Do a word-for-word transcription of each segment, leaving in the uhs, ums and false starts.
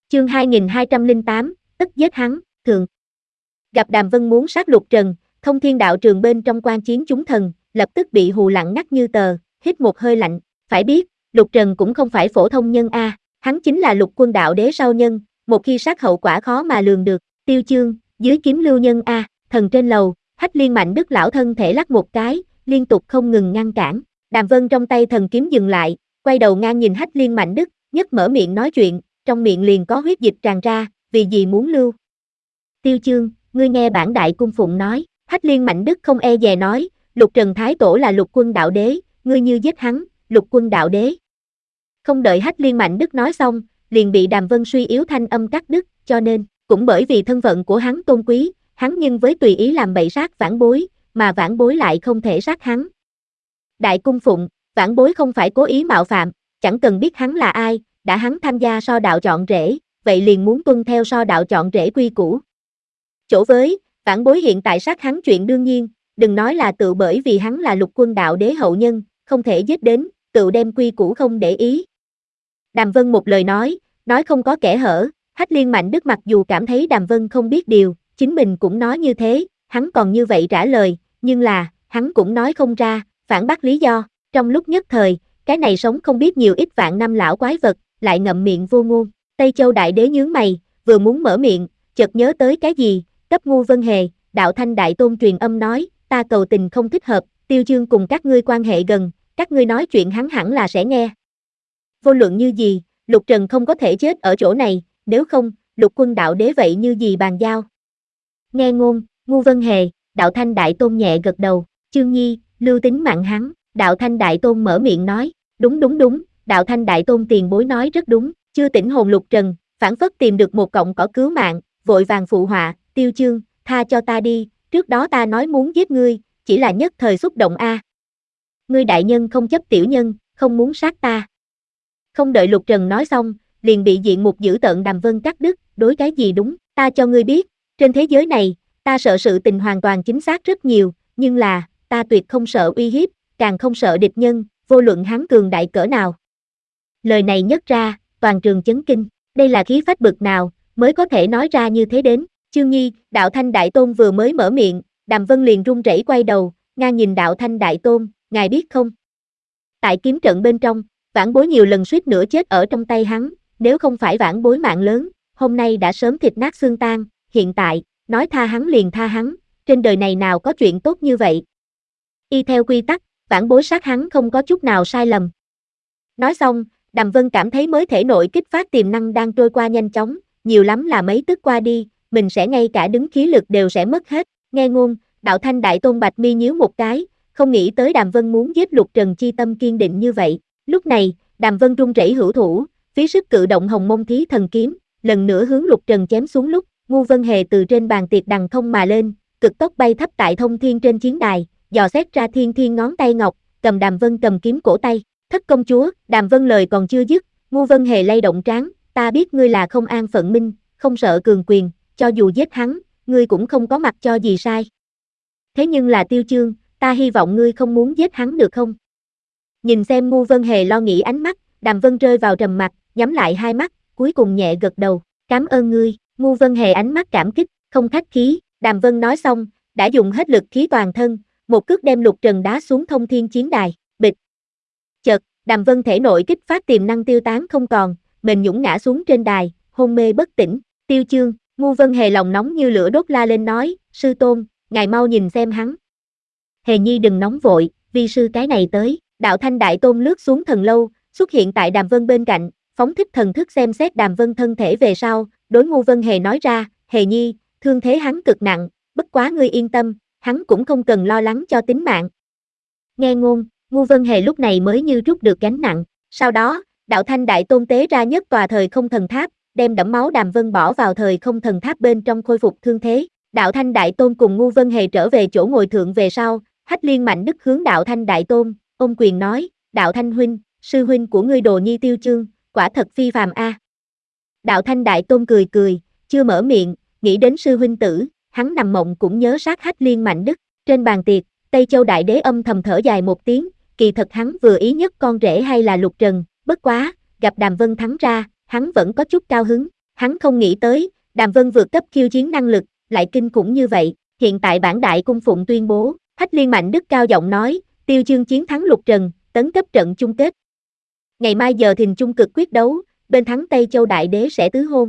Chương hai nghìn hai trăm lẻ tám, tức giết hắn, thượng. Gặp Đàm Vân muốn sát Lục Trần, Thông Thiên đạo trường bên trong quan chiến chúng thần, lập tức bị hù lặng ngắt như tờ, hít một hơi lạnh, phải biết, Lục Trần cũng không phải phổ thông nhân a, hắn chính là Lục Quân đạo đế sau nhân, một khi sát hậu quả khó mà lường được. Tiêu Chương, dưới kiếm lưu nhân a, thần trên lầu, Hách Liên Mạnh Đức lão thân thể lắc một cái, liên tục không ngừng ngăn cản. Đàm Vân trong tay thần kiếm dừng lại, quay đầu ngang nhìn Hách Liên Mạnh Đức, nhất mở miệng nói chuyện, trong miệng liền có huyết dịch tràn ra, vì gì muốn lưu? Tiêu Chương, ngươi nghe bản đại cung phụng nói. Hách Liên Mạnh Đức không e dè nói, Lục Trần Thái Tổ là Lục Quân đạo đế, ngươi như giết hắn, Lục Quân đạo đế. Không đợi Hách Liên Mạnh Đức nói xong, liền bị Đàm Vân suy yếu thanh âm cắt đứt, cho nên, cũng bởi vì thân phận của hắn tôn quý, hắn nhưng với tùy ý làm bậy sát vãn bối, mà vãn bối lại không thể sát hắn. Đại cung phụng, vãn bối không phải cố ý mạo phạm, chẳng cần biết hắn là ai, đã hắn tham gia so đạo chọn rễ, vậy liền muốn tuân theo so đạo chọn rễ quy củ. Chỗ với, vãn bối hiện tại sát hắn chuyện đương nhiên, đừng nói là tự bởi vì hắn là Lục Quân đạo đế hậu nhân, không thể giết đến, tự đem quy củ không để ý. Đàm Vân một lời nói, nói không có kẻ hở, Hách Liên Mạnh Đức mặc dù cảm thấy Đàm Vân không biết điều, chính mình cũng nói như thế, hắn còn như vậy trả lời, nhưng là, hắn cũng nói không ra, phản bác lý do, trong lúc nhất thời, cái này sống không biết nhiều ít vạn năm lão quái vật, lại ngậm miệng vô ngôn. Tây Châu đại đế nhướng mày, vừa muốn mở miệng, chợt nhớ tới cái gì, cấp Ngu Vân Hề, đạo thanh đại tôn truyền âm nói, ta cầu tình không thích hợp, Tiêu Chương cùng các ngươi quan hệ gần, các ngươi nói chuyện hắn hẳn là sẽ nghe. Vô luận như gì, Lục Trần không có thể chết ở chỗ này, nếu không, Lục Quân đạo đế vậy như gì bàn giao. Nghe ngôn, Ngu Vân Hề, đạo thanh đại tôn nhẹ gật đầu, Chương Nhi, lưu tính mạng hắn, đạo thanh đại tôn mở miệng nói, đúng đúng đúng, đạo thanh đại tôn tiền bối nói rất đúng, chưa tỉnh hồn Lục Trần, phản phất tìm được một cọng cỏ cứu mạng, vội vàng phụ họa, Tiêu Chương, tha cho ta đi, trước đó ta nói muốn giết ngươi, chỉ là nhất thời xúc động a. Ngươi đại nhân không chấp tiểu nhân, không muốn sát ta. Không đợi Lục Trần nói xong, liền bị diện mục dữ tợn Đàm Vân cắt đứt, đối cái gì đúng, ta cho ngươi biết, trên thế giới này, ta sợ sự tình hoàn toàn chính xác rất nhiều, nhưng là, ta tuyệt không sợ uy hiếp, càng không sợ địch nhân, vô luận hắn cường đại cỡ nào. Lời này nhất ra, toàn trường chấn kinh, đây là khí phách bực nào, mới có thể nói ra như thế đến. Chương Nhi, đạo thanh đại tôn vừa mới mở miệng, Đàm Vân liền run rẩy quay đầu, ngang nhìn đạo thanh đại tôn, ngài biết không? Tại kiếm trận bên trong, vãn bối nhiều lần suýt nữa chết ở trong tay hắn, nếu không phải vãn bối mạng lớn, hôm nay đã sớm thịt nát xương tan, hiện tại, nói tha hắn liền tha hắn, trên đời này nào có chuyện tốt như vậy. Y theo quy tắc, vãn bối sát hắn không có chút nào sai lầm. Nói xong, Đàm Vân cảm thấy mới thể nội kích phát tiềm năng đang trôi qua nhanh chóng, nhiều lắm là mấy tức qua đi, mình sẽ ngay cả đứng khí lực đều sẽ mất hết. Nghe ngôn, đạo thanh đại tôn bạch mi nhíu một cái, không nghĩ tới Đàm Vân muốn giết Lục Trần chi tâm kiên định như vậy. Lúc này, Đàm Vân run rẩy hữu thủ, phí sức cự động hồng mông thí thần kiếm, lần nữa hướng Lục Trần chém xuống lúc, Ngu Vân Hề từ trên bàn tiệc đằng không mà lên, cực tốc bay thấp tại Thông Thiên trên chiến đài, dò xét ra thiên thiên ngón tay ngọc, cầm Đàm Vân cầm kiếm cổ tay. Thất công chúa, Đàm Vân lời còn chưa dứt, Ngu Vân Hề lay động trán, ta biết ngươi là không an phận minh, không sợ cường quyền, cho dù giết hắn, ngươi cũng không có mặt cho gì sai. Thế nhưng là Tiêu Chương, ta hy vọng ngươi không muốn giết hắn được không? Nhìn xem Ngu Vân Hề lo nghĩ ánh mắt, Đàm Vân rơi vào trầm mặc, nhắm lại hai mắt, cuối cùng nhẹ gật đầu, cảm ơn ngươi. Ngu Vân Hề ánh mắt cảm kích, không khách khí. Đàm Vân nói xong, đã dùng hết lực khí toàn thân, một cước đem Lục Trần đá xuống Thông Thiên chiến đài, bịch. Chợt, Đàm Vân thể nội kích phát tiềm năng tiêu tán không còn, mềm nhũn ngã xuống trên đài, hôn mê bất tỉnh. Tiêu Chương, Ngu Vân Hề lòng nóng như lửa đốt la lên nói, sư tôn, ngài mau nhìn xem hắn. Hề Nhi đừng nóng vội, vi sư cái này tới. Đạo thanh đại tôn lướt xuống thần lâu, xuất hiện tại Đàm Vân bên cạnh, phóng thích thần thức xem xét Đàm Vân thân thể về sau, đối Ngu Vân Hề nói ra, Hề Nhi, thương thế hắn cực nặng, bất quá ngươi yên tâm, hắn cũng không cần lo lắng cho tính mạng. Nghe ngôn, Ngu Vân Hề lúc này mới như rút được gánh nặng, sau đó, đạo thanh đại tôn tế ra nhất tòa thời không thần tháp, đem đẫm máu Đàm Vân bỏ vào thời không thần tháp bên trong khôi phục thương thế. Đạo thanh đại tôn cùng Ngu Vân Hề trở về chỗ ngồi thượng về sau, Hách Liên Mạnh Đức hướng đạo thanh đại tôn, ôm quyền nói, đạo thanh huynh, sư huynh của ngươi đồ nhi Tiêu Chương, quả thật phi phàm a. Đạo thanh đại tôn cười cười, chưa mở miệng, nghĩ đến sư huynh tử, hắn nằm mộng cũng nhớ sát Hách Liên Mạnh Đức. Trên bàn tiệc, Tây Châu đại đế âm thầm thở dài một tiếng, kỳ thật hắn vừa ý nhất con rể hay là Lục Trần, bất quá, gặp Đàm Vân thắng ra, hắn vẫn có chút cao hứng. Hắn không nghĩ tới, Đàm Vân vượt cấp khiêu chiến năng lực, lại kinh khủng như vậy. Hiện tại bản đại cung phụng tuyên bố, Hách Liên Mạnh Đức cao giọng nói, Tiêu Chương chiến thắng Lục Trần, tấn cấp trận chung kết. Ngày mai giờ thìn chung cực quyết đấu, bên thắng Tây Châu Đại Đế sẽ tứ hôn.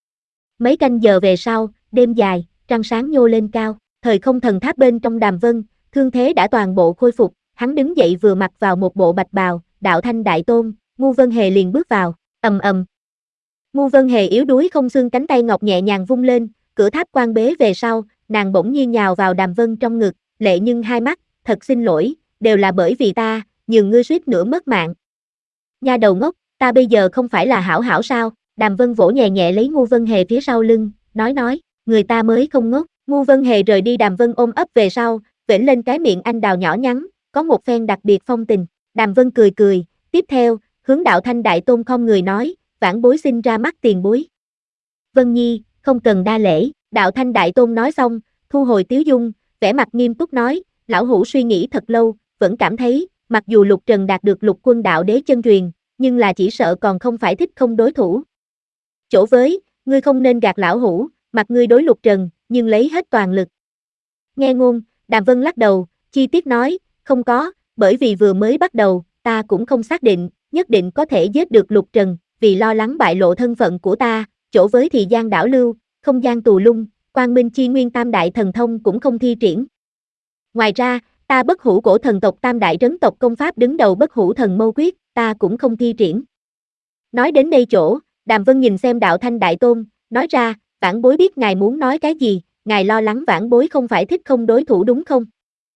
Mấy canh giờ về sau, đêm dài, trăng sáng nhô lên cao, thời không thần tháp bên trong Đàm Vân, thương thế đã toàn bộ khôi phục, hắn đứng dậy vừa mặc vào một bộ bạch bào, đạo thanh đại tôn, Ngu Vân Hề liền bước vào, ầm ầm. Ngu Vân Hề yếu đuối không xương cánh tay ngọc nhẹ nhàng vung lên, cửa tháp quan bế về sau, nàng bỗng nhiên nhào vào Đàm Vân trong ngực, lệ nhưng hai mắt, thật xin lỗi, đều là bởi vì ta, nhường ngươi suýt nữa mất mạng. Nha đầu ngốc, ta bây giờ không phải là hảo hảo sao? Đàm Vân vỗ nhẹ nhẹ lấy Ngu Vân Hề phía sau lưng, nói nói, người ta mới không ngốc. Ngu Vân Hề rời đi Đàm Vân ôm ấp về sau, vểnh lên cái miệng anh đào nhỏ nhắn, có một phen đặc biệt phong tình. Đàm Vân cười cười, tiếp theo, hướng đạo thanh đại tôn không người nói, vãn bối xin ra mắt tiền bối. Vân Nhi, không cần đa lễ, đạo thanh đại tôn nói xong, thu hồi tiếu dung, vẻ mặt nghiêm túc nói, lão hủ suy nghĩ thật lâu, vẫn cảm thấy, mặc dù Lục Trần đạt được Lục Quân đạo đế chân truyền, nhưng là chỉ sợ còn không phải thích không đối thủ. Chỗ với, ngươi không nên gạt lão hủ, mặc ngươi đối Lục Trần, nhưng lấy hết toàn lực. Nghe ngôn, Đàm Vân lắc đầu, chi tiết nói, không có, bởi vì vừa mới bắt đầu, ta cũng không xác định, nhất định có thể giết được Lục Trần, vì lo lắng bại lộ thân phận của ta, chỗ với thì gian đảo lưu, không gian tù lung, Quang Minh Chi Nguyên Tam Đại Thần Thông cũng không thi triển. Ngoài ra, ta bất hủ cổ thần tộc Tam Đại Trấn tộc công pháp đứng đầu bất hủ thần mâu quyết, ta cũng không thi triển. Nói đến đây chỗ, Đàm Vân nhìn xem đạo thanh đại tôn, nói ra, vãn bối biết ngài muốn nói cái gì, ngài lo lắng vãn bối không phải thích không đối thủ đúng không?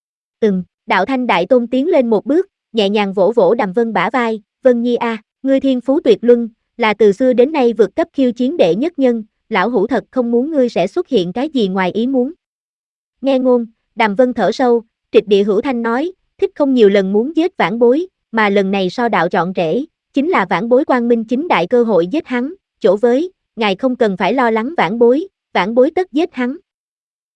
Ừm, đạo thanh đại tôn tiến lên một bước, nhẹ nhàng vỗ vỗ Đàm Vân bả vai, Vân Nhi a, ngươi thiên phú tuyệt luân, là từ xưa đến nay vượt cấp khiêu chiến đệ nhất nhân, lão hủ thật không muốn ngươi sẽ xuất hiện cái gì ngoài ý muốn. Nghe ngôn, Đàm Vân thở sâu, trịch địa hữu thanh nói, thích không nhiều lần muốn giết vãn bối, mà lần này so đạo chọn rễ, chính là vãn bối quang minh chính đại cơ hội giết hắn, chỗ với, ngài không cần phải lo lắng vãn bối, vãn bối tất giết hắn.